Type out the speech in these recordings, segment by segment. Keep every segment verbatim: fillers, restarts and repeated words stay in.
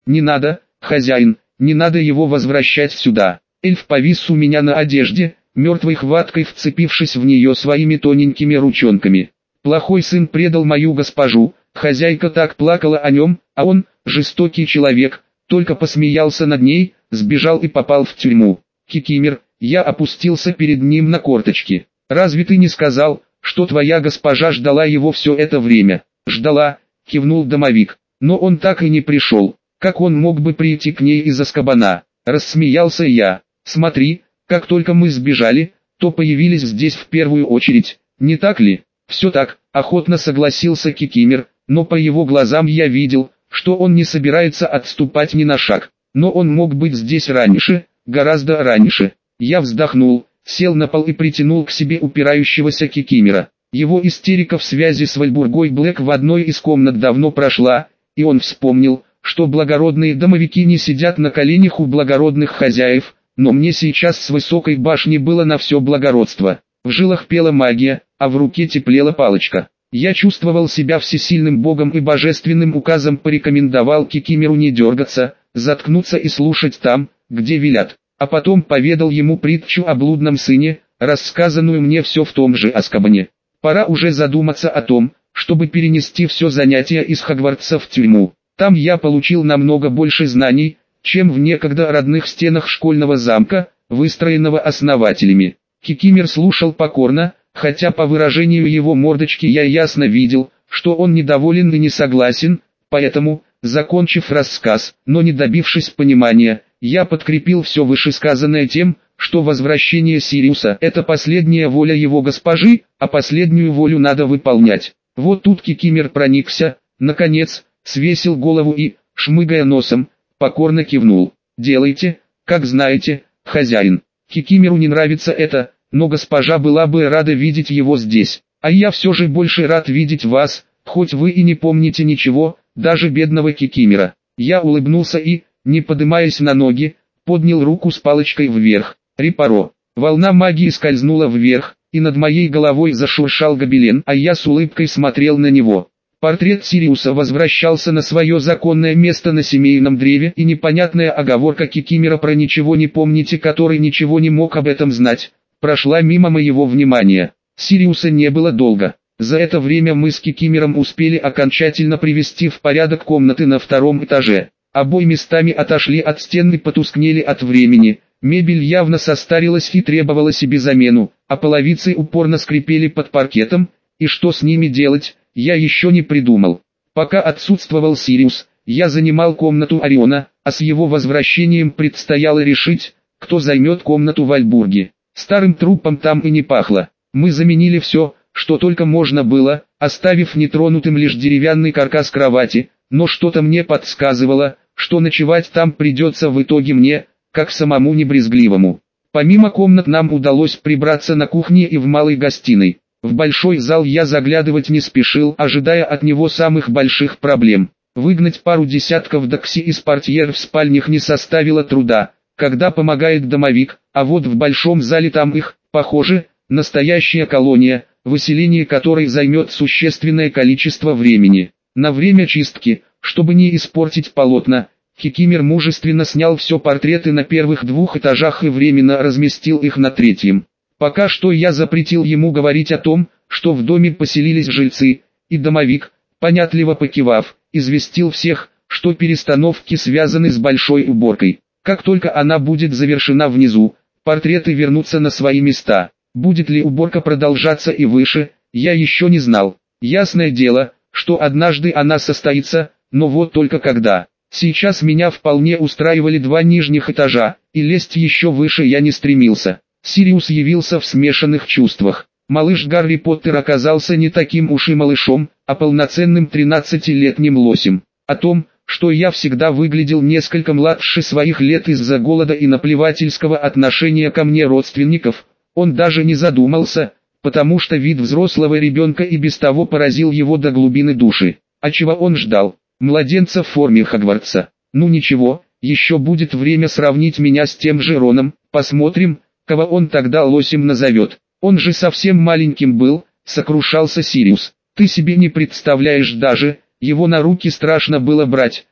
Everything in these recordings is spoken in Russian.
Не надо, хозяин, не надо его возвращать сюда. Эльф повис у меня на одежде, мертвой хваткой вцепившись в нее своими тоненькими ручонками. Плохой сын предал мою госпожу, хозяйка так плакала о нем, а он, жестокий человек, только посмеялся над ней, сбежал и попал в тюрьму. Кикимер, я опустился перед ним на корточки. Разве ты не сказал, что твоя госпожа ждала его все это время? Ждала, кивнул домовик, но он так и не пришел. Как он мог бы прийти к ней из Азкабана? Рассмеялся я. Смотри, как только мы сбежали, то появились здесь в первую очередь, не так ли? Все так, охотно согласился Кикимер, но по его глазам я видел, что он не собирается отступать ни на шаг. Но он мог быть здесь раньше, гораздо раньше. Я вздохнул, сел на пол и притянул к себе упирающегося Кикимера. Его истерика в связи с Вальбургой Блэк в одной из комнат давно прошла, и он вспомнил, что благородные домовики не сидят на коленях у благородных хозяев, но мне сейчас с высокой башни было на все благородство. В жилах пела магия, а в руке теплела палочка. Я чувствовал себя всесильным богом и божественным указом порекомендовал Кикимеру не дергаться, заткнуться и слушать там, где велят. А потом поведал ему притчу о блудном сыне, рассказанную мне все в том же Азкабане. Пора уже задуматься о том, чтобы перенести все занятия из Хогвартса в тюрьму. Там я получил намного больше знаний, чем в некогда родных стенах школьного замка, выстроенного основателями. Кикимер слушал покорно, хотя по выражению его мордочки я ясно видел, что он недоволен и не согласен, поэтому, закончив рассказ, но не добившись понимания, я подкрепил все вышесказанное тем, что возвращение Сириуса – это последняя воля его госпожи, а последнюю волю надо выполнять. Вот тут Кикимер проникся, наконец, свесил голову и, шмыгая носом, покорно кивнул. «Делайте, как знаете, хозяин». Кикимеру не нравится это, но госпожа была бы рада видеть его здесь. А я все же больше рад видеть вас, хоть вы и не помните ничего, даже бедного Кикимера. Я улыбнулся и, не подымаясь на ноги, поднял руку с палочкой вверх. Репаро. Волна магии скользнула вверх, и над моей головой зашуршал гобелен, а я с улыбкой смотрел на него. Портрет Сириуса возвращался на свое законное место на семейном древе, и непонятная оговорка Кикимера про «ничего не помните», который ничего не мог об этом знать, прошла мимо моего внимания. Сириуса не было долго. За это время мы с Кикимером успели окончательно привести в порядок комнаты на втором этаже. Обои местами отошли от стен и потускнели от времени, мебель явно состарилась и требовала себе замену, а половицы упорно скрипели под паркетом, и что с ними делать, я еще не придумал. Пока отсутствовал Сириус, я занимал комнату Ориона, а с его возвращением предстояло решить, кто займет комнату в Альбурге. Старым трупом там и не пахло. Мы заменили все, что только можно было, оставив нетронутым лишь деревянный каркас кровати, но что-то мне подсказывало, что ночевать там придется в итоге мне, как самому небрезгливому. Помимо комнат нам удалось прибраться на кухне и в малой гостиной. В большой зал я заглядывать не спешил, ожидая от него самых больших проблем. Выгнать пару десятков дакси из портьер в спальнях не составило труда, когда помогает домовик, а вот в большом зале там их, похоже, настоящая колония, выселение которой займет существенное количество времени. На время чистки, чтобы не испортить полотна, Кикимер мужественно снял все портреты на первых двух этажах и временно разместил их на третьем. Пока что я запретил ему говорить о том, что в доме поселились жильцы, и домовик, понятливо покивав, известил всех, что перестановки связаны с большой уборкой. Как только она будет завершена внизу, портреты вернутся на свои места. Будет ли уборка продолжаться и выше, я еще не знал. Ясное дело, что однажды она состоится, но вот только когда. Сейчас меня вполне устраивали два нижних этажа, и лезть еще выше я не стремился. Сириус явился в смешанных чувствах. Малыш Гарри Поттер оказался не таким уж и малышом, а полноценным тринадцатилетним лосем. О том, что я всегда выглядел несколько младше своих лет из-за голода и наплевательского отношения ко мне родственников, он даже не задумался, потому что вид взрослого ребенка и без того поразил его до глубины души. А чего он ждал? Младенца в форме Хогвартса. Ну ничего, еще будет время сравнить меня с тем же Роном, посмотрим, кого он тогда лосем назовет. Он же совсем маленьким был, сокрушался Сириус. Ты себе не представляешь даже, его на руки страшно было брать,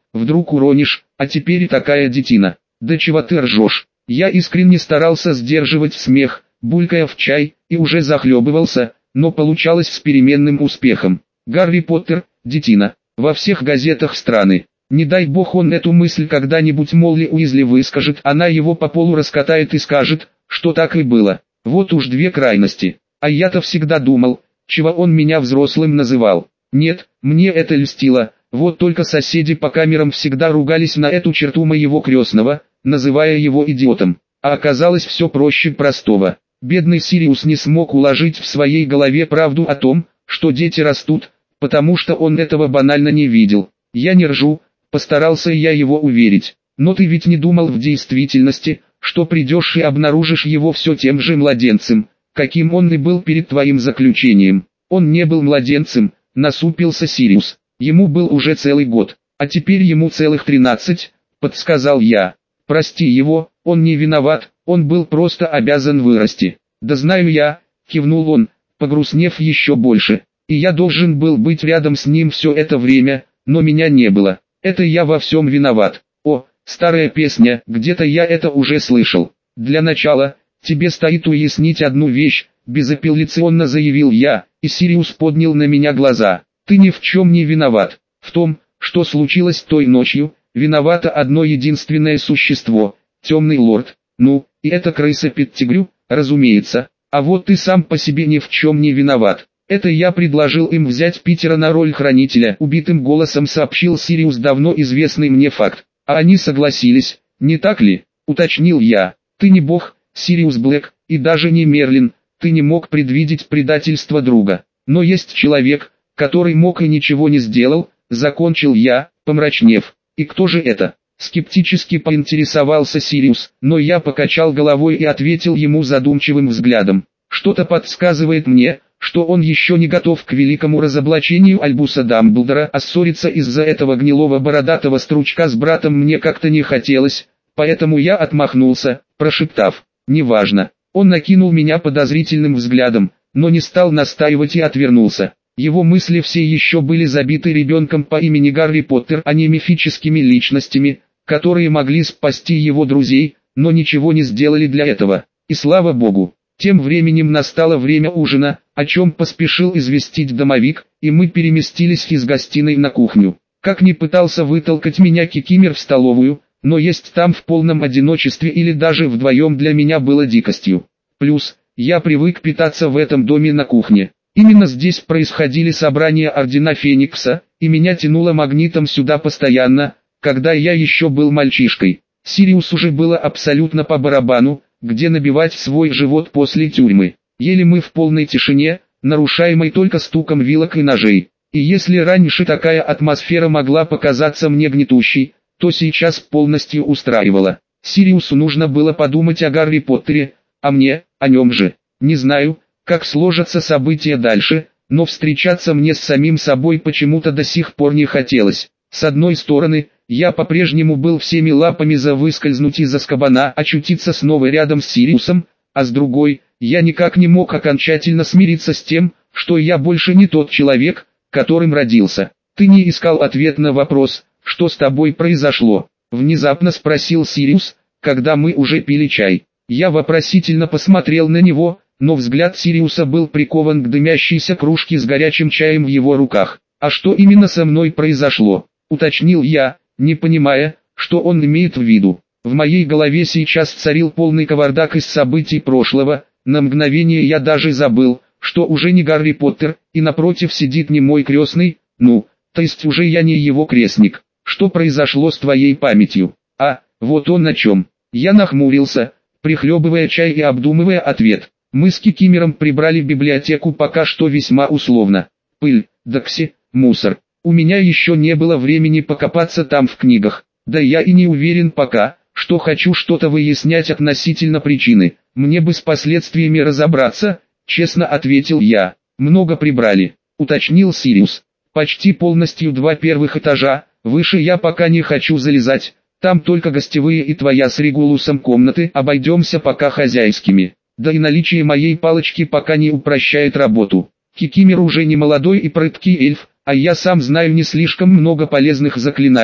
вдруг уронишь, а теперь такая детина. Да чего ты ржешь? Я искренне старался сдерживать смех, булькая в чай, и уже захлебывался, но получалось с переменным успехом. Гарри Поттер, детина, во всех газетах страны. Не дай бог он эту мысль когда-нибудь Молли Уизли выскажет, она его по полу раскатает и скажет, что так и было. Вот уж две крайности. А я-то всегда думал, чего он меня взрослым называл. Нет, мне это льстило, вот только соседи по камерам всегда ругались на эту черту моего крестного, называя его идиотом. А оказалось все проще простого. Бедный Сириус не смог уложить в своей голове правду о том, что дети растут, потому что он этого банально не видел. Я не ржу, постарался я его уверить. Но ты ведь не думал в действительности, что придешь и обнаружишь его все тем же младенцем, каким он и был перед твоим заключением. Он не был младенцем, насупился Сириус. Ему был уже целый год, а теперь ему целых тринадцать, подсказал я. Прости его, он не виноват, он был просто обязан вырасти. Да знаю я, кивнул он, погрустнев еще больше. И я должен был быть рядом с ним все это время, но меня не было. Это я во всем виноват. О, старая песня, где-то я это уже слышал. Для начала, тебе стоит уяснить одну вещь, безапелляционно заявил я, и Сириус поднял на меня глаза. Ты ни в чем не виноват. В том, что случилось той ночью, виновато одно единственное существо, темный лорд. Ну, и эта крыса Петтигрю, разумеется. А вот ты сам по себе ни в чем не виноват. Это я предложил им взять Питера на роль хранителя, убитым голосом сообщил Сириус давно известный мне факт. А они согласились, не так ли? Уточнил я. Ты не бог, Сириус Блэк, и даже не Мерлин, ты не мог предвидеть предательство друга. Но есть человек, который мог и ничего не сделал, закончил я, помрачнев. И кто же это? Скептически поинтересовался Сириус, но я покачал головой и ответил ему задумчивым взглядом. Что-то подсказывает мне, что он еще не готов к великому разоблачению Альбуса Дамблдора, а ссориться из-за этого гнилого бородатого стручка с братом мне как-то не хотелось, поэтому я отмахнулся, прошептав: «Неважно». Он накинул меня подозрительным взглядом, но не стал настаивать и отвернулся. Его мысли все еще были забиты ребенком по имени Гарри Поттер, а не мифическими личностями, которые могли спасти его друзей, но ничего не сделали для этого. И слава богу. Тем временем настало время ужина, о чем поспешил известить домовик, и мы переместились из гостиной на кухню. Как ни пытался вытолкать меня Кикимер в столовую, но есть там в полном одиночестве или даже вдвоем для меня было дикостью. Плюс, я привык питаться в этом доме на кухне. Именно здесь происходили собрания Ордена Феникса, и меня тянуло магнитом сюда постоянно, когда я еще был мальчишкой. Сириусу же было абсолютно по барабану, где набивать свой живот после тюрьмы. Ели мы в полной тишине, нарушаемой только стуком вилок и ножей. И если раньше такая атмосфера могла показаться мне гнетущей, то сейчас полностью устраивала. Сириусу нужно было подумать о Гарри Поттере, а мне, о нем же. Не знаю, как сложатся события дальше, но встречаться мне с самим собой почему-то до сих пор не хотелось. С одной стороны, я по-прежнему был всеми лапами за выскользнуть из Азкабана, очутиться снова рядом с Сириусом, а с другой, я никак не мог окончательно смириться с тем, что я больше не тот человек, которым родился. Ты не искал ответ на вопрос, что с тобой произошло? Внезапно спросил Сириус, когда мы уже пили чай. Я вопросительно посмотрел на него, но взгляд Сириуса был прикован к дымящейся кружке с горячим чаем в его руках. А что именно со мной произошло? Уточнил я, не понимая, что он имеет в виду. В моей голове сейчас царил полный кавардак из событий прошлого, на мгновение я даже забыл, что уже не Гарри Поттер, и напротив сидит не мой крестный, ну, то есть уже я не его крестник. Что произошло с твоей памятью? А, вот он о чем. Я нахмурился, прихлебывая чай и обдумывая ответ. Мы с Кикимером прибрали библиотеку пока что весьма условно. Пыль, докси, мусор. У меня еще не было времени покопаться там в книгах. Да я и не уверен пока, что хочу что-то выяснять относительно причины. Мне бы с последствиями разобраться, честно ответил я. Много прибрали, уточнил Сириус. Почти полностью два первых этажа, выше я пока не хочу залезать. Там только гостевые и твоя с Регулусом комнаты, обойдемся пока хозяйскими. Да и наличие моей палочки пока не упрощает работу. Кикимер уже не молодой и прыткий эльф, а я сам знаю не слишком много полезных заклинаний,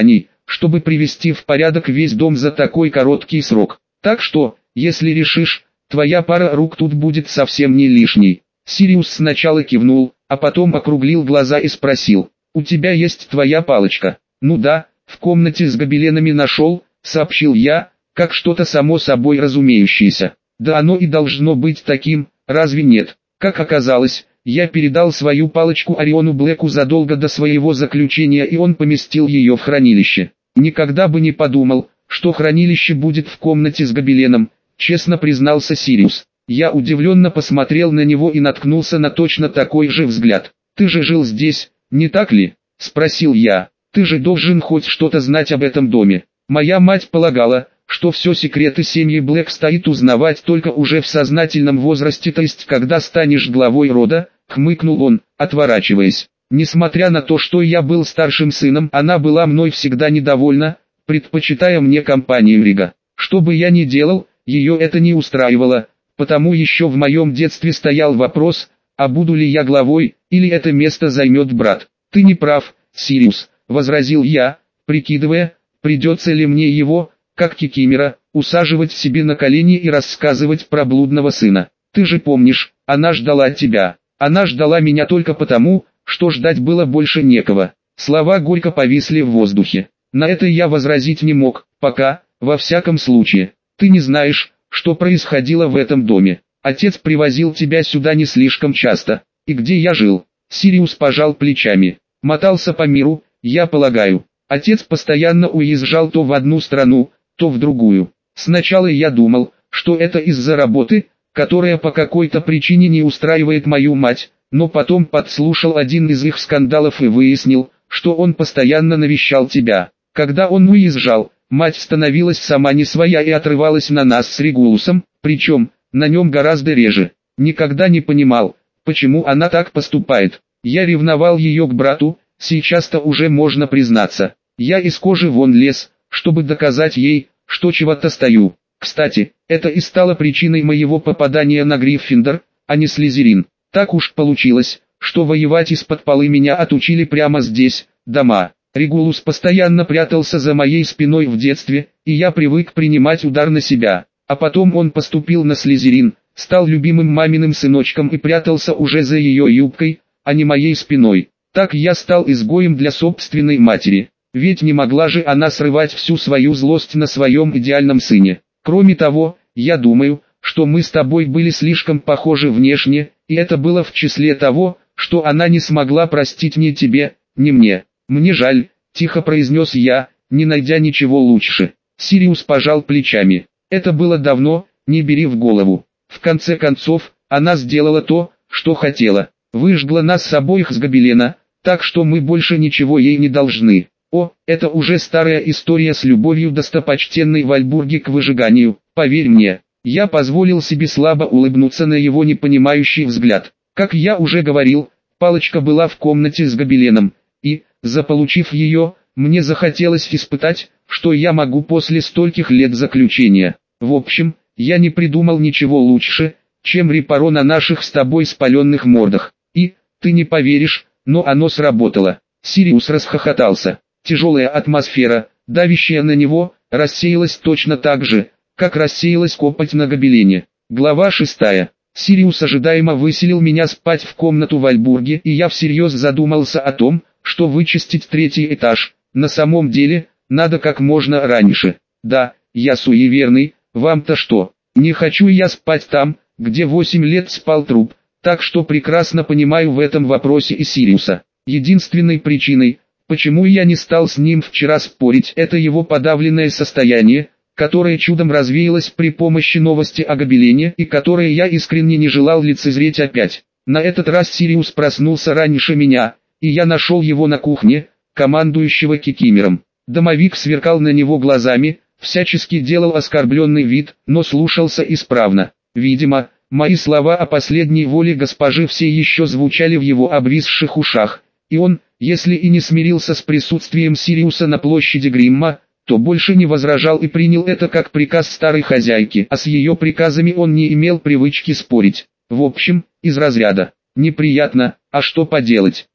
чтобы привести в порядок весь дом за такой короткий срок. Так что, если решишь, твоя пара рук тут будет совсем не лишней». Сириус сначала кивнул, а потом округлил глаза и спросил: «У тебя есть твоя палочка?» «Ну да, в комнате с гобеленами нашел», — сообщил я, как что-то само собой разумеющееся. «Да оно и должно быть таким, разве нет?» Как оказалось, я передал свою палочку Ориону Блэку задолго до своего заключения, и он поместил ее в хранилище. «Никогда бы не подумал, что хранилище будет в комнате с гобеленом», — честно признался Сириус. Я удивленно посмотрел на него и наткнулся на точно такой же взгляд. «Ты же жил здесь, не так ли?» — спросил я. «Ты же должен хоть что-то знать об этом доме». Моя мать полагала, что все секреты семьи Блэк стоит узнавать только уже в сознательном возрасте, то есть когда станешь главой рода, хмыкнул он, отворачиваясь. Несмотря на то, что я был старшим сыном, она была мной всегда недовольна, предпочитая мне компанию Рига. Что бы я ни делал, ее это не устраивало, потому еще в моем детстве стоял вопрос, а буду ли я главой, или это место займет брат. «Ты не прав, Сириус», — возразил я, прикидывая, придется ли мне его, как Кикимора, усаживать себе на колени и рассказывать про блудного сына. «Ты же помнишь, она ждала тебя. Она ждала меня только потому, что ждать было больше некого». Слова горько повисли в воздухе. На это я возразить не мог, пока, во всяком случае. «Ты не знаешь, что происходило в этом доме. Отец привозил тебя сюда не слишком часто. И где я жил?» Сириус пожал плечами. «Мотался по миру, я полагаю. Отец постоянно уезжал то в одну страну, то в другую. Сначала я думал, что это из-за работы, которая по какой-то причине не устраивает мою мать, но потом подслушал один из их скандалов и выяснил, что он постоянно навещал тебя. Когда он уезжал, мать становилась сама не своя и отрывалась на нас с Регулусом, причем, на нем гораздо реже. Никогда не понимал, почему она так поступает. Я ревновал ее к брату, сейчас-то уже можно признаться. Я из кожи вон лез, чтобы доказать ей, что чего-то стою. Кстати, это и стало причиной моего попадания на Гриффиндор, а не Слизерин. Так уж получилось, что воевать из-под полы меня отучили прямо здесь, дома. Регулус постоянно прятался за моей спиной в детстве, и я привык принимать удар на себя. А потом он поступил на Слизерин, стал любимым маминым сыночком и прятался уже за ее юбкой, а не моей спиной. Так я стал изгоем для собственной матери, ведь не могла же она срывать всю свою злость на своем идеальном сыне. Кроме того, я думаю, что мы с тобой были слишком похожи внешне, и это было в числе того, что она не смогла простить ни тебе, ни мне. «Мне жаль», — тихо произнес я, не найдя ничего лучше. Сириус пожал плечами. «Это было давно, не бери в голову. В конце концов, она сделала то, что хотела. Выжгла нас с обоих с гобелена, так что мы больше ничего ей не должны. О, это уже старая история с любовью достопочтенной Вальбурги к выжиганию, поверь мне». Я позволил себе слабо улыбнуться на его непонимающий взгляд. Как я уже говорил, палочка была в комнате с гобеленом, и, заполучив ее, мне захотелось испытать, что я могу после стольких лет заключения. В общем, я не придумал ничего лучше, чем репаро на наших с тобой спаленных мордах. И, ты не поверишь, но оно сработало. Сириус расхохотался. Тяжелая атмосфера, давящая на него, рассеялась точно так же, как рассеялась копоть на гобелене. Глава шестая. Сириус ожидаемо выселил меня спать в комнату в Альбурге, и я всерьез задумался о том, что вычистить третий этаж, на самом деле, надо как можно раньше. Да, я суеверный, вам-то что? Не хочу я спать там, где восемь лет спал труп, так что прекрасно понимаю в этом вопросе и Сириуса. Единственной причиной, почему я не стал с ним вчера спорить, это его подавленное состояние, которое чудом развеялось при помощи новости о гобелене и которое я искренне не желал лицезреть опять. На этот раз Сириус проснулся раньше меня, и я нашел его на кухне, командующего Кикимером. Домовик сверкал на него глазами, всячески делал оскорбленный вид, но слушался исправно. Видимо, мои слова о последней воле госпожи все еще звучали в его обвисших ушах, и он, если и не смирился с присутствием Сириуса на площади Гримма, то больше не возражал и принял это как приказ старой хозяйки, а с ее приказами он не имел привычки спорить. В общем, из разряда «неприятно, а что поделать».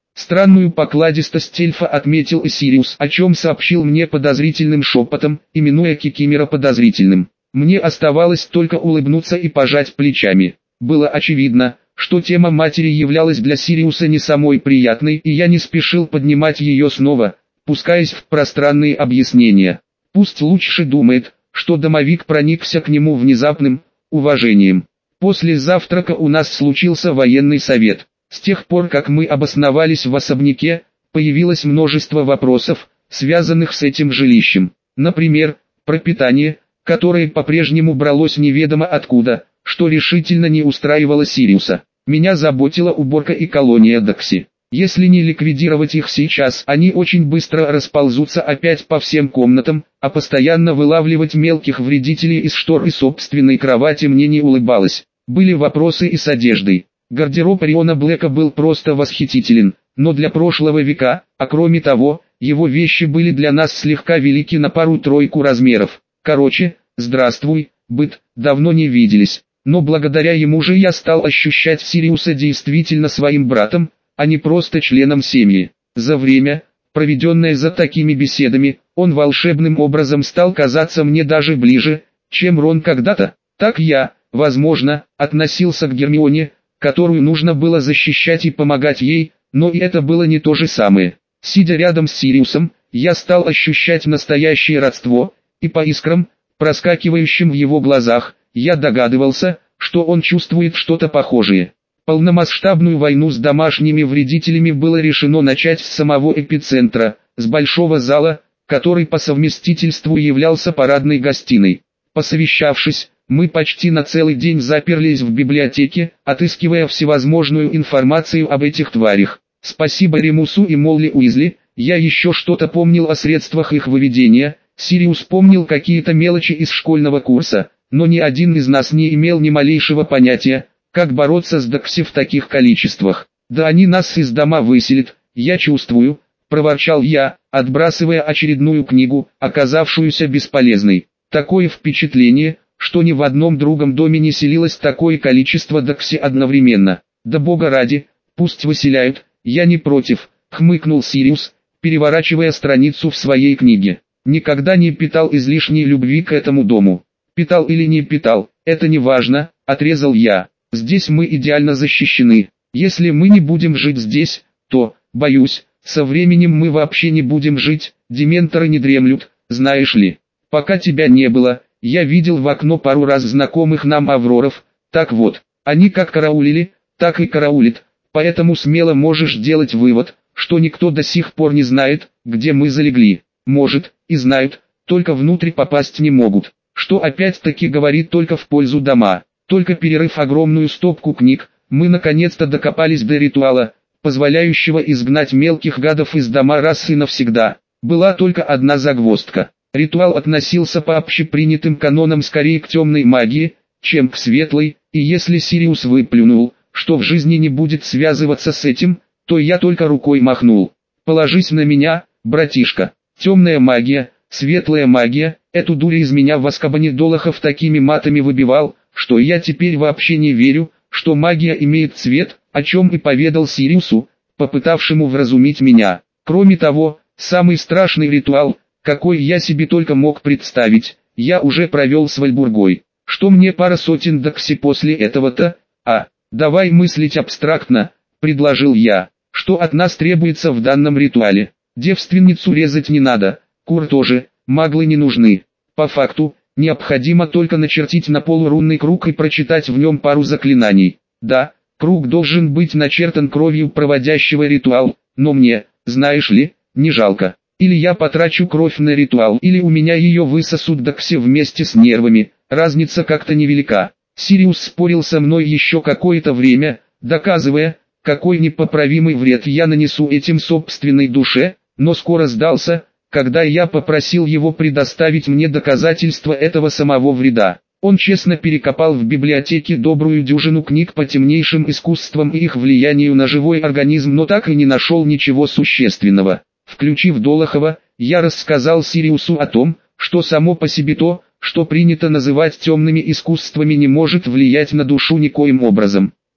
Странную покладистость эльфа отметил и Сириус, о чем сообщил мне подозрительным шепотом, именуя Кикимора подозрительным. Мне оставалось только улыбнуться и пожать плечами. Было очевидно, что тема матери являлась для Сириуса не самой приятной, и я не спешил поднимать ее снова, пускаясь в пространные объяснения. Пусть лучше думает, что домовик проникся к нему внезапным уважением. После завтрака у нас случился военный совет. С тех пор, как мы обосновались в особняке, появилось множество вопросов, связанных с этим жилищем. Например, пропитание, которое по-прежнему бралось неведомо откуда, что решительно не устраивало Сириуса. Меня заботила уборка и колония Дакси. Если не ликвидировать их сейчас, они очень быстро расползутся опять по всем комнатам, а постоянно вылавливать мелких вредителей из штор и собственной кровати мне не улыбалось. Были вопросы и с одеждой. Гардероб Ориона Блэка был просто восхитителен, но для прошлого века, а кроме того, его вещи были для нас слегка велики на пару-тройку размеров. Короче, здравствуй, быт, давно не виделись, но благодаря ему же я стал ощущать Сириуса действительно своим братом, а не просто членом семьи. За время, проведенное за такими беседами, он волшебным образом стал казаться мне даже ближе, чем Рон когда-то. Так я, возможно, относился к Гермионе, которую нужно было защищать и помогать ей, но и это было не то же самое. Сидя рядом с Сириусом, я стал ощущать настоящее родство, и по искрам, проскакивающим в его глазах, я догадывался, что он чувствует что-то похожее. Полномасштабную войну с домашними вредителями было решено начать с самого эпицентра, с большого зала, который по совместительству являлся парадной гостиной. Посовещавшись, мы почти на целый день заперлись в библиотеке, отыскивая всевозможную информацию об этих тварях. Спасибо Ремусу и Молли Уизли, я еще что-то помнил о средствах их выведения. Сириус помнил какие-то мелочи из школьного курса, но ни один из нас не имел ни малейшего понятия, как бороться с Дакси в таких количествах. Да они нас из дома выселят, я чувствую, проворчал я, отбрасывая очередную книгу, оказавшуюся бесполезной. Такое впечатление, что ни в одном другом доме не селилось такое количество Дакси одновременно. Да бога ради, пусть выселяют, я не против, хмыкнул Сириус, переворачивая страницу в своей книге. Никогда не питал излишней любви к этому дому. Питал или не питал, это не важно, отрезал я. Здесь мы идеально защищены. Если мы не будем жить здесь, то, боюсь, со временем мы вообще не будем жить, дементоры не дремлют, знаешь ли. Пока тебя не было, я видел в окно пару раз знакомых нам авроров, так вот, они как караулили, так и караулят, поэтому смело можешь делать вывод, что никто до сих пор не знает, где мы залегли. Может, и знают, только внутрь попасть не могут, что опять-таки говорит только в пользу дома. Только перерыв огромную стопку книг, мы наконец-то докопались до ритуала, позволяющего изгнать мелких гадов из дома раз и навсегда. Была только одна загвоздка. Ритуал относился по общепринятым канонам скорее к темной магии, чем к светлой, и если Сириус выплюнул, что в жизни не будет связываться с этим, то я только рукой махнул. Положись на меня, братишка. Темная магия, светлая магия, эту дурь из меня в Азкабане Долохов такими матами выбивал, что я теперь вообще не верю, что магия имеет цвет, о чем и поведал Сириусу, попытавшему вразумить меня. Кроме того, самый страшный ритуал, какой я себе только мог представить, я уже провел с Вальбургой. Что мне пара сотен Дакси после этого-то? А, давай мыслить абстрактно, предложил я. Что от нас требуется в данном ритуале? Девственницу резать не надо, кур тоже, маглы не нужны. По факту, необходимо только начертить на полу рунный круг и прочитать в нем пару заклинаний. Да, круг должен быть начертан кровью проводящего ритуал, но мне, знаешь ли, не жалко. Или я потрачу кровь на ритуал, или у меня ее высосут Дакси вместе с нервами, разница как-то невелика. Сириус спорил со мной еще какое-то время, доказывая, какой непоправимый вред я нанесу этим собственной душе, но скоро сдался, когда я попросил его предоставить мне доказательства этого самого вреда. Он честно перекопал в библиотеке добрую дюжину книг по темнейшим искусствам и их влиянию на живой организм, но так и не нашел ничего существенного. Включив Долохова, я рассказал Сириусу о том, что само по себе то, что принято называть темными искусствами, не может влиять на душу никоим образом.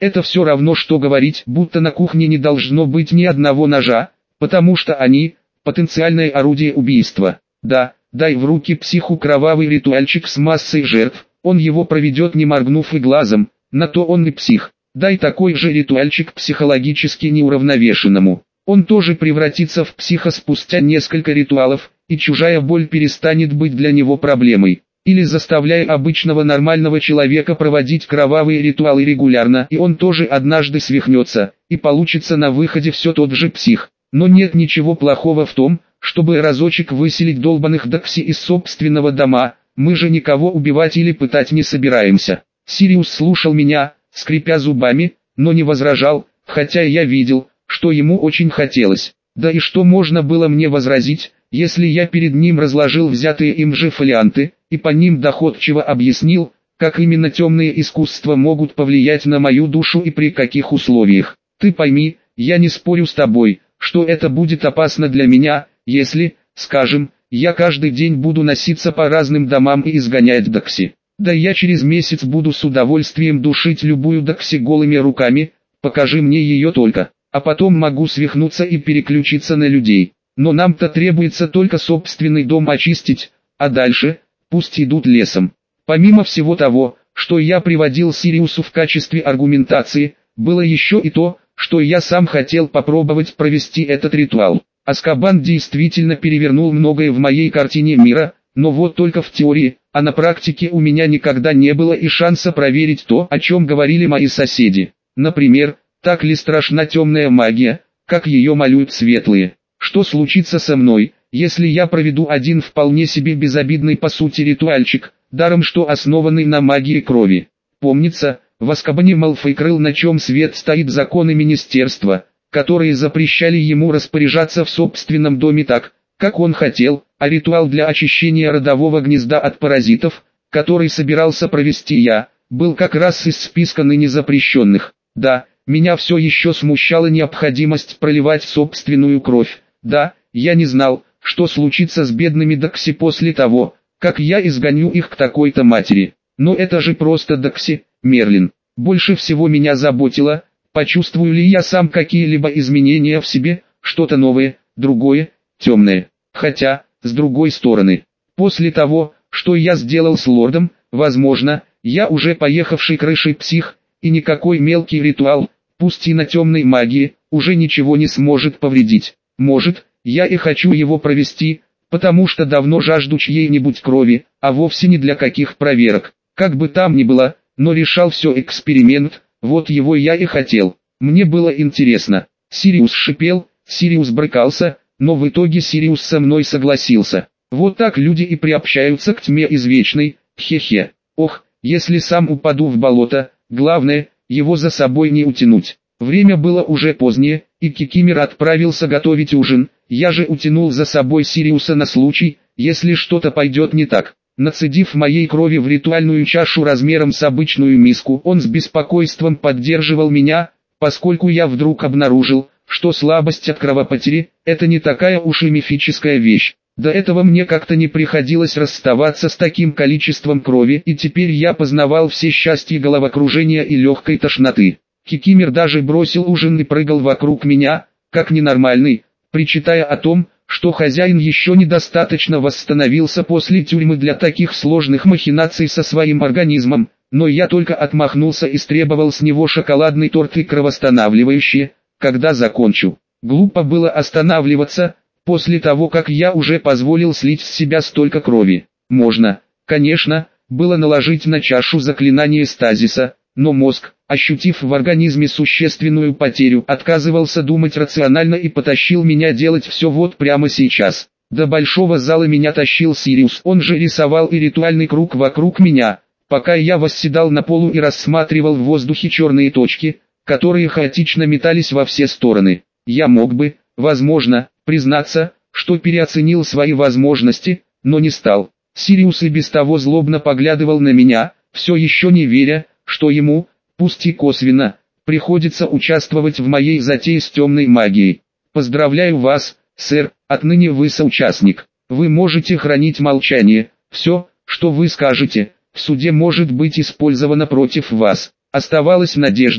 Это все равно что говорить, будто на кухне не должно быть ни одного ножа, потому что они – потенциальное орудие убийства. Да, дай в руки психу кровавый ритуальчик с массой жертв, он его проведет не моргнув и глазом, на то он и псих. Дай такой же ритуальчик психологически неуравновешенному. Он тоже превратится в психа спустя несколько ритуалов, и чужая боль перестанет быть для него проблемой. Или заставляя обычного нормального человека проводить кровавые ритуалы регулярно, и он тоже однажды свихнется, и получится на выходе все тот же псих. Но нет ничего плохого в том, чтобы разочек выселить долбаных докси из собственного дома, мы же никого убивать или пытать не собираемся. Сириус слушал меня, скрипя зубами, но не возражал, хотя я видел, что ему очень хотелось. Да и что можно было мне возразить, если я перед ним разложил взятые им же фолианты, и по ним доходчиво объяснил, как именно темные искусства могут повлиять на мою душу и при каких условиях. Ты пойми, я не спорю с тобой, что это будет опасно для меня, если, скажем, я каждый день буду носиться по разным домам и изгонять докси. Да я через месяц буду с удовольствием душить любую докси голыми руками, покажи мне ее только, а потом могу свихнуться и переключиться на людей. Но нам-то требуется только собственный дом очистить, а дальше, пусть идут лесом. Помимо всего того, что я приводил Сириусу в качестве аргументации, было еще и то, что я сам хотел попробовать провести этот ритуал. Азкабан действительно перевернул многое в моей картине мира, но вот только в теории, а на практике у меня никогда не было и шанса проверить то, о чем говорили мои соседи. Например, так ли страшна темная магия, как ее малюют светлые. Что случится со мной, если я проведу один вполне себе безобидный по сути ритуальчик, даром что основанный на магии крови? Помнится, в Азкабане Малфой крыл, на чем свет стоит законы министерства, которые запрещали ему распоряжаться в собственном доме так, как он хотел, а ритуал для очищения родового гнезда от паразитов, который собирался провести я, был как раз из списка ныне запрещенных. Да, меня все еще смущала необходимость проливать собственную кровь. Да, я не знал, что случится с бедными докси после того, как я изгоню их к такой-то матери. Но это же просто докси, Мерлин. Больше всего меня заботило, почувствую ли я сам какие-либо изменения в себе, что-то новое, другое, темное. Хотя, с другой стороны, после того, что я сделал с лордом, возможно, я уже поехавший крышей псих, и никакой мелкий ритуал, пусть и на темной магии, уже ничего не сможет повредить. Может, я и хочу его провести, потому что давно жажду чьей-нибудь крови, а вовсе не для каких проверок. Как бы там ни было, но решал все эксперимент, вот его я и хотел. Мне было интересно. Сириус шипел, Сириус брыкался, но в итоге Сириус со мной согласился. Вот так люди и приобщаются к тьме извечной, хе-хе. Ох, если сам упаду в болото, главное, его за собой не утянуть. Время было уже позднее, и Кикимер отправился готовить ужин, я же утянул за собой Сириуса на случай, если что-то пойдет не так. Нацедив моей крови в ритуальную чашу размером с обычную миску, он с беспокойством поддерживал меня, поскольку я вдруг обнаружил, что слабость от кровопотери – это не такая уж и мифическая вещь. До этого мне как-то не приходилось расставаться с таким количеством крови, и теперь я познавал все счастья головокружения и легкой тошноты. Кикимер даже бросил ужин и прыгал вокруг меня, как ненормальный, причитая о том, что хозяин еще недостаточно восстановился после тюрьмы для таких сложных махинаций со своим организмом, но я только отмахнулся и требовал с него шоколадный торт и кровоостанавливающее, когда закончу. Глупо было останавливаться, после того как я уже позволил слить с себя столько крови. Можно, конечно, было наложить на чашу заклинание стазиса, но мозг, ощутив в организме существенную потерю, отказывался думать рационально и потащил меня делать все вот прямо сейчас. До большого зала меня тащил Сириус, он же рисовал и ритуальный круг вокруг меня, пока я восседал на полу и рассматривал в воздухе черные точки, которые хаотично метались во все стороны. Я мог бы, возможно, признаться, что переоценил свои возможности, но не стал. Сириус и без того злобно поглядывал на меня, все еще не веря, что ему, пусть и косвенно, приходится участвовать в моей затее с темной магией. Поздравляю вас, сэр, отныне вы соучастник. Вы можете хранить молчание, все, что вы скажете, в суде может быть использовано против вас. Оставалась надежда,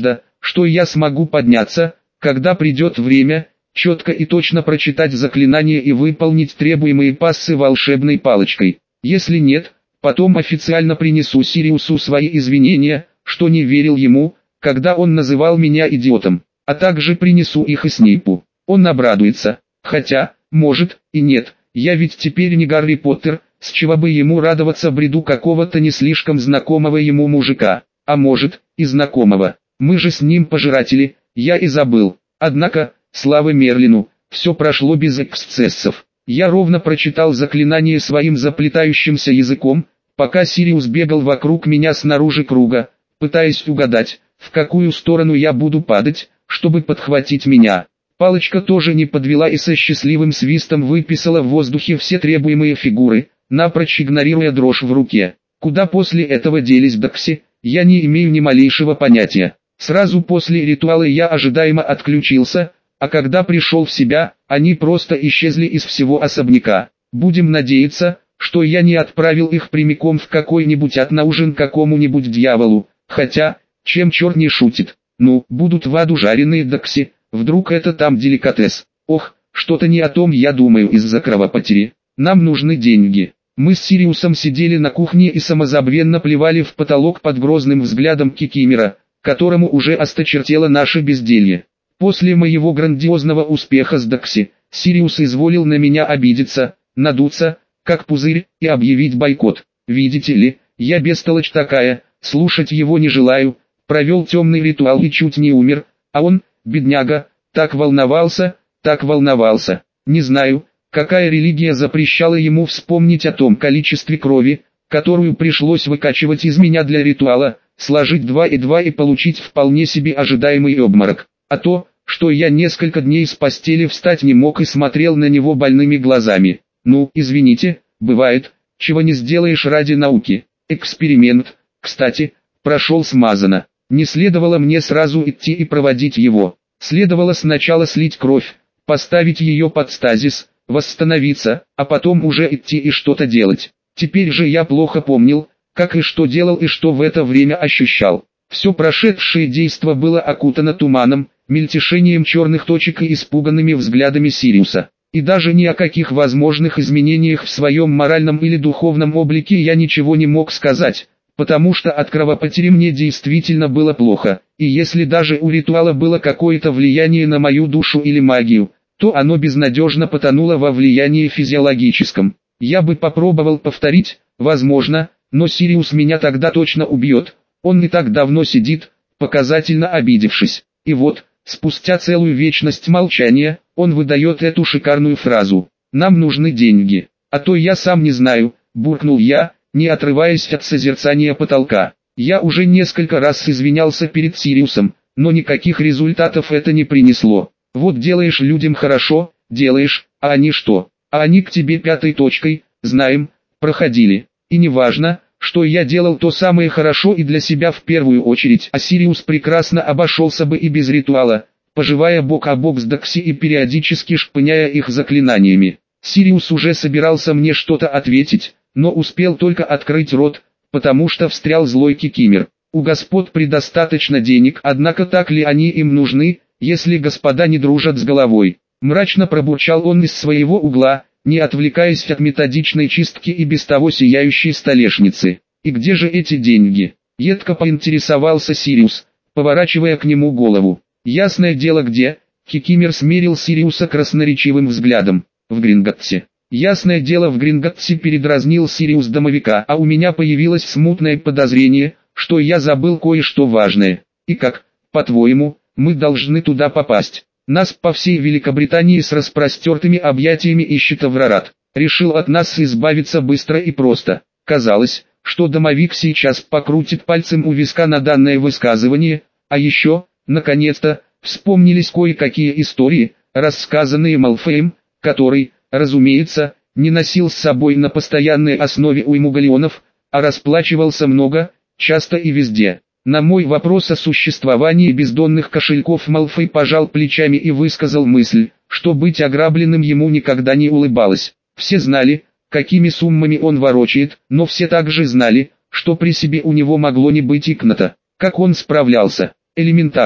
что я смогу подняться, когда придет время, четко и точно прочитать заклинание и выполнить требуемые пассы волшебной палочкой. Если нет, потом официально принесу Сириусу свои извинения, что не верил ему, когда он называл меня идиотом, а также принесу их и Снейпу. Он обрадуется, хотя, может, и нет, я ведь теперь не Гарри Поттер, с чего бы ему радоваться бреду какого-то не слишком знакомого ему мужика, а может, и знакомого. Мы же с ним пожиратели, я и забыл. Однако, слава Мерлину, все прошло без эксцессов. Я ровно прочитал заклинание своим заплетающимся языком, пока Сириус бегал вокруг меня снаружи круга, пытаясь угадать, в какую сторону я буду падать, чтобы подхватить меня. Палочка тоже не подвела и со счастливым свистом выписала в воздухе все требуемые фигуры, напрочь игнорируя дрожь в руке. Куда после этого делись Дакси, я не имею ни малейшего понятия. Сразу после ритуала я ожидаемо отключился, а когда пришел в себя, они просто исчезли из всего особняка. Будем надеяться, что я не отправил их прямиком в какой-нибудь ад на ужин какому-нибудь дьяволу, хотя, чем черт не шутит, ну, будут в аду жареные Дакси, вдруг это там деликатес. Ох, что-то не о том я думаю из-за кровопотери. Нам нужны деньги. Мы с Сириусом сидели на кухне и самозабвенно плевали в потолок под грозным взглядом Кикимера, которому уже осточертело наше безделье. После моего грандиозного успеха с Дакси, Сириус изволил на меня обидеться, надуться, как пузырь, и объявить бойкот. Видите ли, я бестолочь такая, слушать его не желаю, провел темный ритуал и чуть не умер, а он, бедняга, так волновался, так волновался. Не знаю, какая религия запрещала ему вспомнить о том количестве крови, которую пришлось выкачивать из меня для ритуала, сложить два и два и получить вполне себе ожидаемый обморок. А то, что я несколько дней с постели встать не мог и смотрел на него больными глазами. Ну, извините, бывает, чего не сделаешь ради науки. Эксперимент, кстати, прошел смазанно. Не следовало мне сразу идти и проводить его. Следовало сначала слить кровь, поставить ее под стазис, восстановиться, а потом уже идти и что-то делать. Теперь же я плохо помнил, как и что делал и что в это время ощущал. Все прошедшее действо было окутано туманом, мельтешением черных точек и испуганными взглядами Сириуса. И даже ни о каких возможных изменениях в своем моральном или духовном облике я ничего не мог сказать, потому что от кровопотери мне действительно было плохо, и если даже у ритуала было какое-то влияние на мою душу или магию, то оно безнадежно потонуло во влиянии физиологическом. Я бы попробовал повторить, возможно, но Сириус меня тогда точно убьет, он не так давно сидит, показательно обидевшись. И вот, спустя целую вечность молчания, он выдает эту шикарную фразу: «Нам нужны деньги, а то я сам не знаю», буркнул я, не отрываясь от созерцания потолка. Я уже несколько раз извинялся перед Сириусом, но никаких результатов это не принесло. Вот делаешь людям хорошо, делаешь, а они что? А они к тебе пятой точкой, знаем, проходили. И не важно, что я делал то самое хорошо и для себя в первую очередь, а Сириус прекрасно обошелся бы и без ритуала, поживая бок о бок с Дакси и периодически шпыняя их заклинаниями. Сириус уже собирался мне что-то ответить, но успел только открыть рот, потому что встрял злой Кикимер. У господ предостаточно денег, однако так ли они им нужны, если господа не дружат с головой? Мрачно пробурчал он из своего угла, не отвлекаясь от методичной чистки и без того сияющей столешницы. И где же эти деньги? Едко поинтересовался Сириус, поворачивая к нему голову. Ясное дело где. Кикимер смерил Сириуса красноречивым взглядом. В Гринготте. Ясное дело в Гринготте, передразнил Сириус домовика, а у меня появилось смутное подозрение, что я забыл кое-что важное. И как, по-твоему, мы должны туда попасть? Нас по всей Великобритании с распростертыми объятиями ищет Аврорат. Решил от нас избавиться быстро и просто. Казалось, что домовик сейчас покрутит пальцем у виска на данное высказывание, а еще, наконец-то, вспомнились кое-какие истории, рассказанные Малфоем, который, разумеется, не носил с собой на постоянной основе уйму галеонов, а расплачивался много, часто и везде. На мой вопрос о существовании бездонных кошельков Малфой пожал плечами и высказал мысль, что быть ограбленным ему никогда не улыбалось. Все знали, какими суммами он ворочает, но все также знали, что при себе у него могло не быть и кната. Как он справлялся? Элементарно.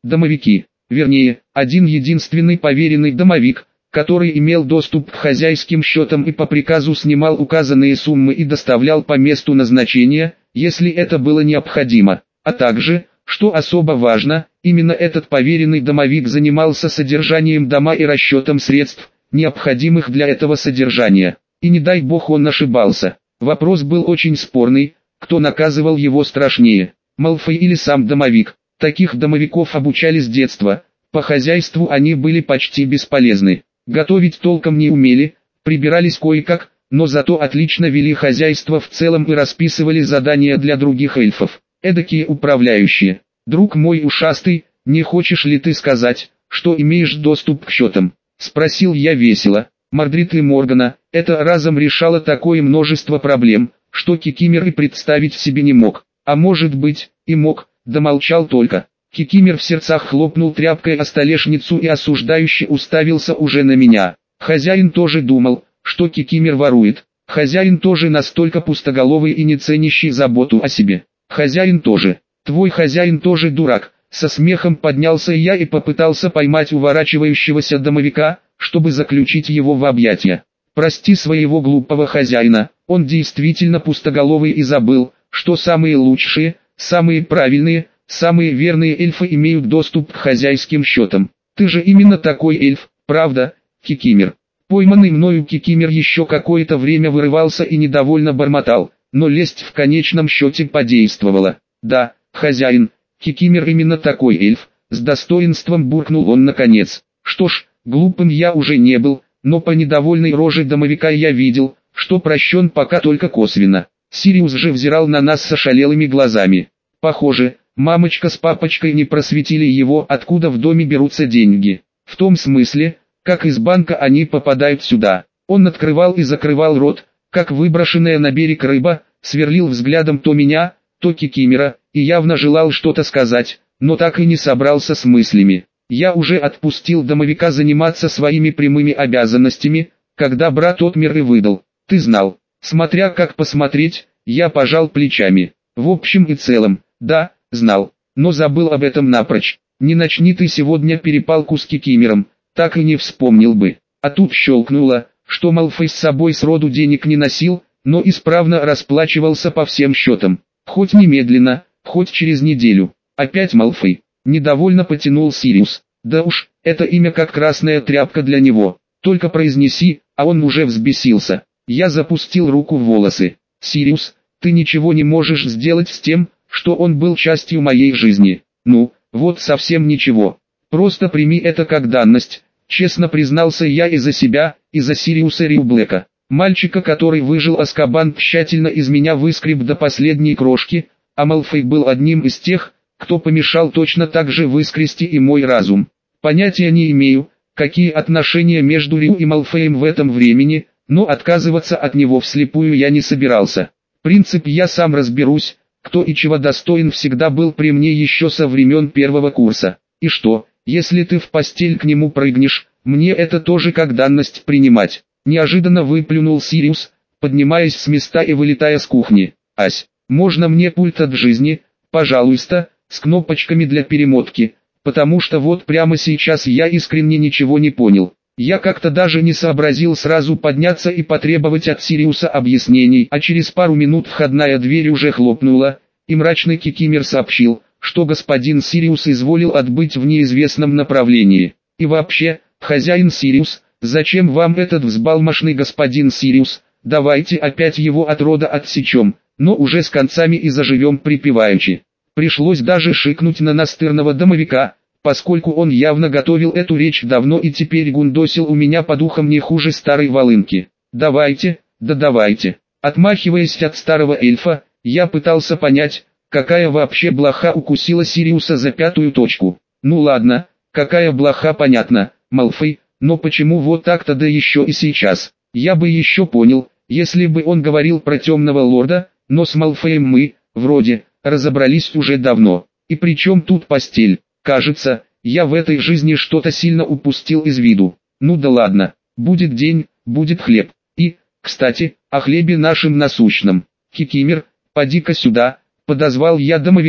Домовики, вернее, один единственный поверенный домовик, который имел доступ к хозяйским счетам и по приказу снимал указанные суммы и доставлял по месту назначения, если это было необходимо, а также, что особо важно, именно этот поверенный домовик занимался содержанием дома и расчетом средств, необходимых для этого содержания. И не дай бог он ошибался. Вопрос был очень спорный, кто наказывал его страшнее, Малфой или сам домовик. Таких домовиков обучали с детства, по хозяйству они были почти бесполезны. Готовить толком не умели, прибирались кое-как, но зато отлично вели хозяйство в целом и расписывали задания для других эльфов. Эдакие управляющие. Друг мой ушастый, не хочешь ли ты сказать, что имеешь доступ к счетам? Спросил я весело. Мордрид и Моргана, это разом решало такое множество проблем, что Кикимер и представить себе не мог. А может быть, и мог, да молчал только. Кикимер в сердцах хлопнул тряпкой о столешницу и осуждающе уставился уже на меня. Хозяин тоже думал, что Кикимер ворует. Хозяин тоже настолько пустоголовый и не ценящий заботу о себе. Хозяин тоже. Твой хозяин тоже дурак. Со смехом поднялся я и попытался поймать уворачивающегося домовика, чтобы заключить его в объятия. Прости своего глупого хозяина, он действительно пустоголовый и забыл, что самые лучшие, самые правильные, самые верные эльфы имеют доступ к хозяйским счетам. Ты же именно такой эльф, правда, Кикимер? Пойманный мною Кикимер еще какое-то время вырывался и недовольно бормотал, но лесть в конечном счете подействовала. Да, хозяин, Кикимер именно такой эльф, с достоинством буркнул он наконец. Что ж, глупым я уже не был, но по недовольной роже домовика я видел, что прощен пока только косвенно. Сириус же взирал на нас с ошалелыми глазами. Похоже, мамочка с папочкой не просветили его, откуда в доме берутся деньги. В том смысле, как из банка они попадают сюда. Он открывал и закрывал рот, как выброшенная на берег рыба, сверлил взглядом то меня, то Кикимера, и явно желал что-то сказать, но так и не собрался с мыслями. Я уже отпустил домовика заниматься своими прямыми обязанностями, когда брат отмер и выдал. Ты знал. Смотря как посмотреть, я пожал плечами. В общем и целом, да, знал, но забыл об этом напрочь. Не начни ты сегодня перепалку с Кикимером, так и не вспомнил бы. А тут щелкнуло, что Малфой с собой сроду денег не носил, но исправно расплачивался по всем счетам. Хоть немедленно, хоть через неделю. Опять Малфой. Недовольно потянул Сириус. Да уж, это имя как красная тряпка для него. Только произнеси, а он уже взбесился. Я запустил руку в волосы. Сириус, ты ничего не можешь сделать с тем, что он был частью моей жизни. Ну, вот совсем ничего. Просто прими это как данность. Честно признался я и за себя, и за Сириуса Рьюблэка. Мальчика, который выжил Азкабан, тщательно из меня выскреб до последней крошки, а Малфой был одним из тех, кто помешал точно так же выскрести и мой разум. Понятия не имею, какие отношения между Рью и Малфоем в этом времени, но отказываться от него вслепую я не собирался. Принцип «я сам разберусь», кто и чего достоин, всегда был при мне еще со времен первого курса. И что, если ты в постель к нему прыгнешь, мне это тоже как данность принимать. Неожиданно выплюнул Сириус, поднимаясь с места и вылетая с кухни. Ась, можно мне пульт от жизни, пожалуйста, с кнопочками для перемотки, потому что вот прямо сейчас я искренне ничего не понял. Я как-то даже не сообразил сразу подняться и потребовать от Сириуса объяснений, а через пару минут входная дверь уже хлопнула, и мрачный Кикимер сообщил, что господин Сириус изволил отбыть в неизвестном направлении. И вообще, хозяин Сириус, зачем вам этот взбалмошный господин Сириус, давайте опять его от рода отсечем, но уже с концами и заживем припеваючи. Пришлось даже шикнуть на настырного домовика, поскольку он явно готовил эту речь давно и теперь гундосил у меня по духам не хуже старой волынки. Давайте, да давайте. Отмахиваясь от старого эльфа, я пытался понять, какая вообще блоха укусила Сириуса за пятую точку. Ну ладно, какая блоха понятно, Малфой, но почему вот так-то, да еще и сейчас? Я бы еще понял, если бы он говорил про темного лорда, но с Малфоем мы, вроде, разобрались уже давно. И при чем тут постель? Кажется, я в этой жизни что-то сильно упустил из виду. Ну да ладно, будет день, будет хлеб. И, кстати, о хлебе нашем насущном. Кикимер, поди-ка сюда, подозвал я домовика,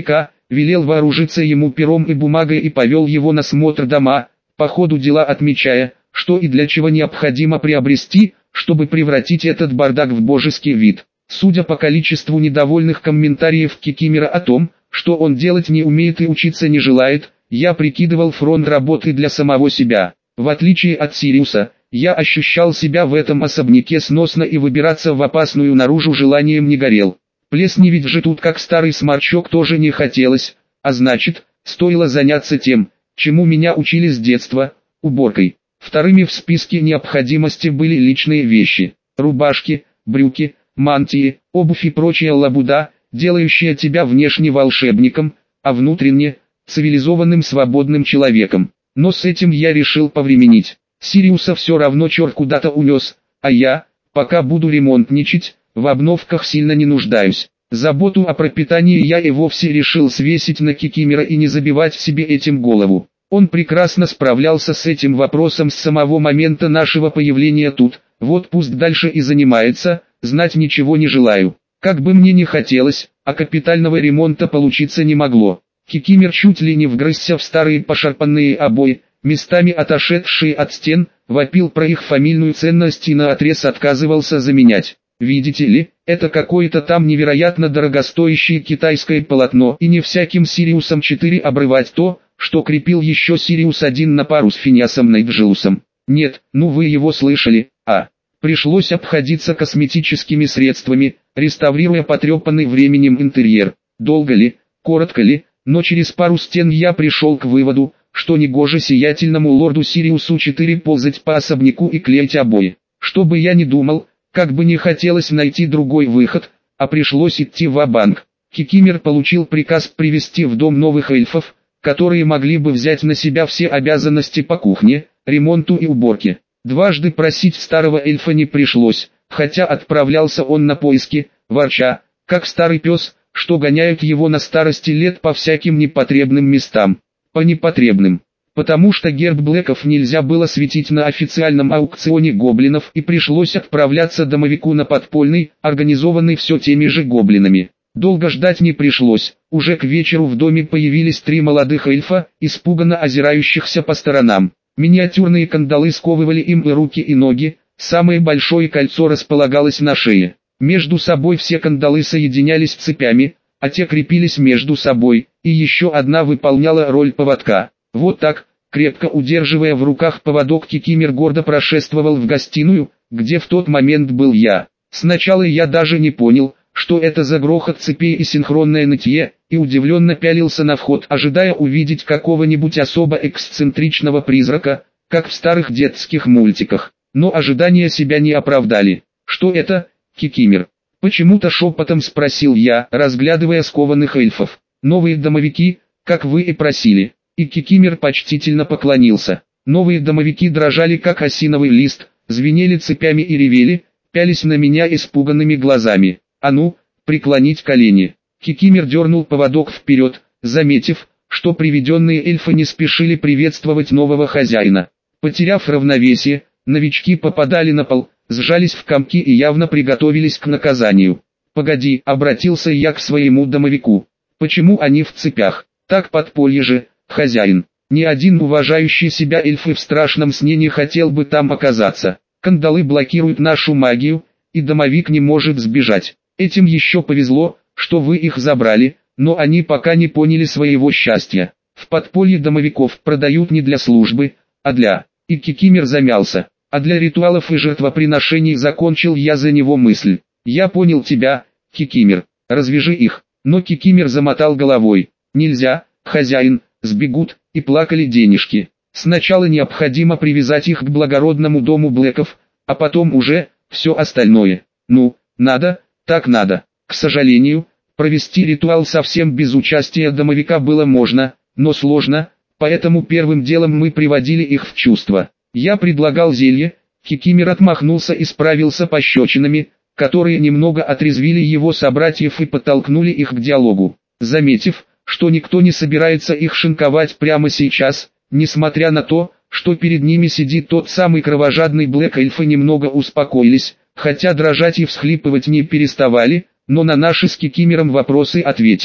велел вооружиться ему пером и бумагой и повел его на смотр дома, по ходу дела отмечая, что и для чего необходимо приобрести, чтобы превратить этот бардак в божеский вид. Судя по количеству недовольных комментариев Кикимора о том, что он делать не умеет и учиться не желает, я прикидывал фронт работы для самого себя. В отличие от Сириуса, я ощущал себя в этом особняке сносно и выбираться в опасную наружу желанием не горел. Плесневеть же тут как старый сморчок тоже не хотелось, а значит, стоило заняться тем, чему меня учили с детства – уборкой. Вторыми в списке необходимости были личные вещи – рубашки, брюки, мантии, обувь и прочая лабуда, делающая тебя внешне волшебником, а внутренне – цивилизованным свободным человеком. Но с этим я решил повременить. Сириуса все равно черт куда-то унес, а я, пока буду ремонтничать, в обновках сильно не нуждаюсь. Заботу о пропитании я и вовсе решил свесить на Кикимора и не забивать себе этим голову. Он прекрасно справлялся с этим вопросом с самого момента нашего появления тут, вот пусть дальше и занимается, знать ничего не желаю. Как бы мне ни хотелось, а капитального ремонта получиться не могло. Кикимор чуть ли не вгрызся в старые пошарпанные обои, местами отошедшие от стен, вопил про их фамильную ценность и наотрез отказывался заменять. Видите ли, это какое-то там невероятно дорогостоящее китайское полотно, и не всяким Сириусом четыре обрывать то, что крепил еще Сириус один на пару с Финиасом Найджелусом. Нет, ну вы его слышали, а? Пришлось обходиться косметическими средствами, реставрируя потрепанный временем интерьер. Долго ли, коротко ли, но через пару стен я пришел к выводу, что негоже сиятельному лорду Сириусу четыре ползать по особняку и клеить обои. Что бы я ни думал, как бы не хотелось найти другой выход, а пришлось идти ва-банк. Кикимор получил приказ привести в дом новых эльфов, которые могли бы взять на себя все обязанности по кухне, ремонту и уборке. Дважды просить старого эльфа не пришлось, хотя отправлялся он на поиски, ворча, как старый пес, что гоняют его на старости лет по всяким непотребным местам. По непотребным. Потому что герб Блэков нельзя было светить на официальном аукционе гоблинов и пришлось отправляться домовику на подпольный, организованный все теми же гоблинами. Долго ждать не пришлось, уже к вечеру в доме появились три молодых эльфа, испуганно озирающихся по сторонам. Миниатюрные кандалы сковывали им и руки и ноги, самое большое кольцо располагалось на шее. Между собой все кандалы соединялись цепями, а те крепились между собой, и еще одна выполняла роль поводка. Вот так, крепко удерживая в руках поводок, Кикимор гордо прошествовал в гостиную, где в тот момент был я. Сначала я даже не понял, что это за грохот цепей и синхронное нытье, и удивленно пялился на вход, ожидая увидеть какого-нибудь особо эксцентричного призрака, как в старых детских мультиках. Но ожидания себя не оправдали. Что это, Кикимор? Почему-то шепотом спросил я, разглядывая скованных эльфов. Новые домовики, как вы и просили. И Кикимор почтительно поклонился. Новые домовики дрожали как осиновый лист, звенели цепями и ревели, пялись на меня испуганными глазами. А ну, преклонить колени. Кикимор дернул поводок вперед, заметив, что приведенные эльфы не спешили приветствовать нового хозяина. Потеряв равновесие, новички попадали на пол, сжались в комки и явно приготовились к наказанию. «Погоди», — обратился я к своему домовику. «Почему они в цепях? Так подполье же, хозяин. Ни один уважающий себя эльф и в страшном сне не хотел бы там оказаться. Кандалы блокируют нашу магию, и домовик не может сбежать. Этим еще повезло, что вы их забрали, но они пока не поняли своего счастья. В подполье домовиков продают не для службы, а для...» И Кикимор замялся. «А для ритуалов и жертвоприношений», закончил я за него мысль. «Я понял тебя, Кикимор, развяжи их». Но Кикимор замотал головой. «Нельзя, хозяин, сбегут», и плакали денежки. Сначала необходимо привязать их к благородному дому Блэков, а потом уже, все остальное. Ну, надо, так надо. К сожалению, провести ритуал совсем без участия домовика было можно, но сложно, поэтому первым делом мы приводили их в чувство. Я предлагал зелье, Кикимор отмахнулся и справился пощечинами, которые немного отрезвили его собратьев и подтолкнули их к диалогу. Заметив, что никто не собирается их шинковать прямо сейчас, несмотря на то, что перед ними сидит тот самый кровожадный Блэк, эльфы немного успокоились, хотя дрожать и всхлипывать не переставали, но на наши с Кикимором вопросы ответили.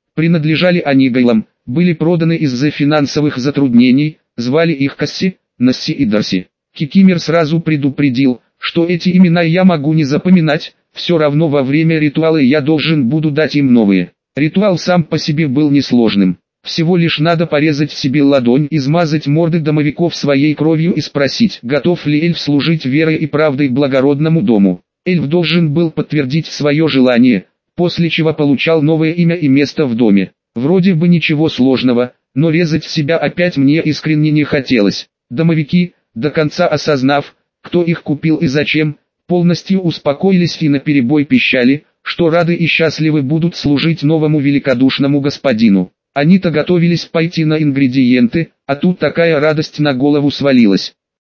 Принадлежали они Гайлам, были проданы из-за финансовых затруднений, звали их Касси, Насси и Дарси. Кикимер сразу предупредил, что эти имена я могу не запоминать, все равно во время ритуала я должен буду дать им новые. Ритуал сам по себе был несложным. Всего лишь надо порезать себе ладонь, измазать морды домовиков своей кровью и спросить, готов ли эльф служить верой и правдой благородному дому. Эльф должен был подтвердить свое желание, после чего получал новое имя и место в доме. Вроде бы ничего сложного, но резать себя опять мне искренне не хотелось. Домовики, до конца осознав, кто их купил и зачем, полностью успокоились и наперебой пищали, что рады и счастливы будут служить новому великодушному господину. Они-то готовились пойти на ингредиенты, а тут такая радость на голову свалилась.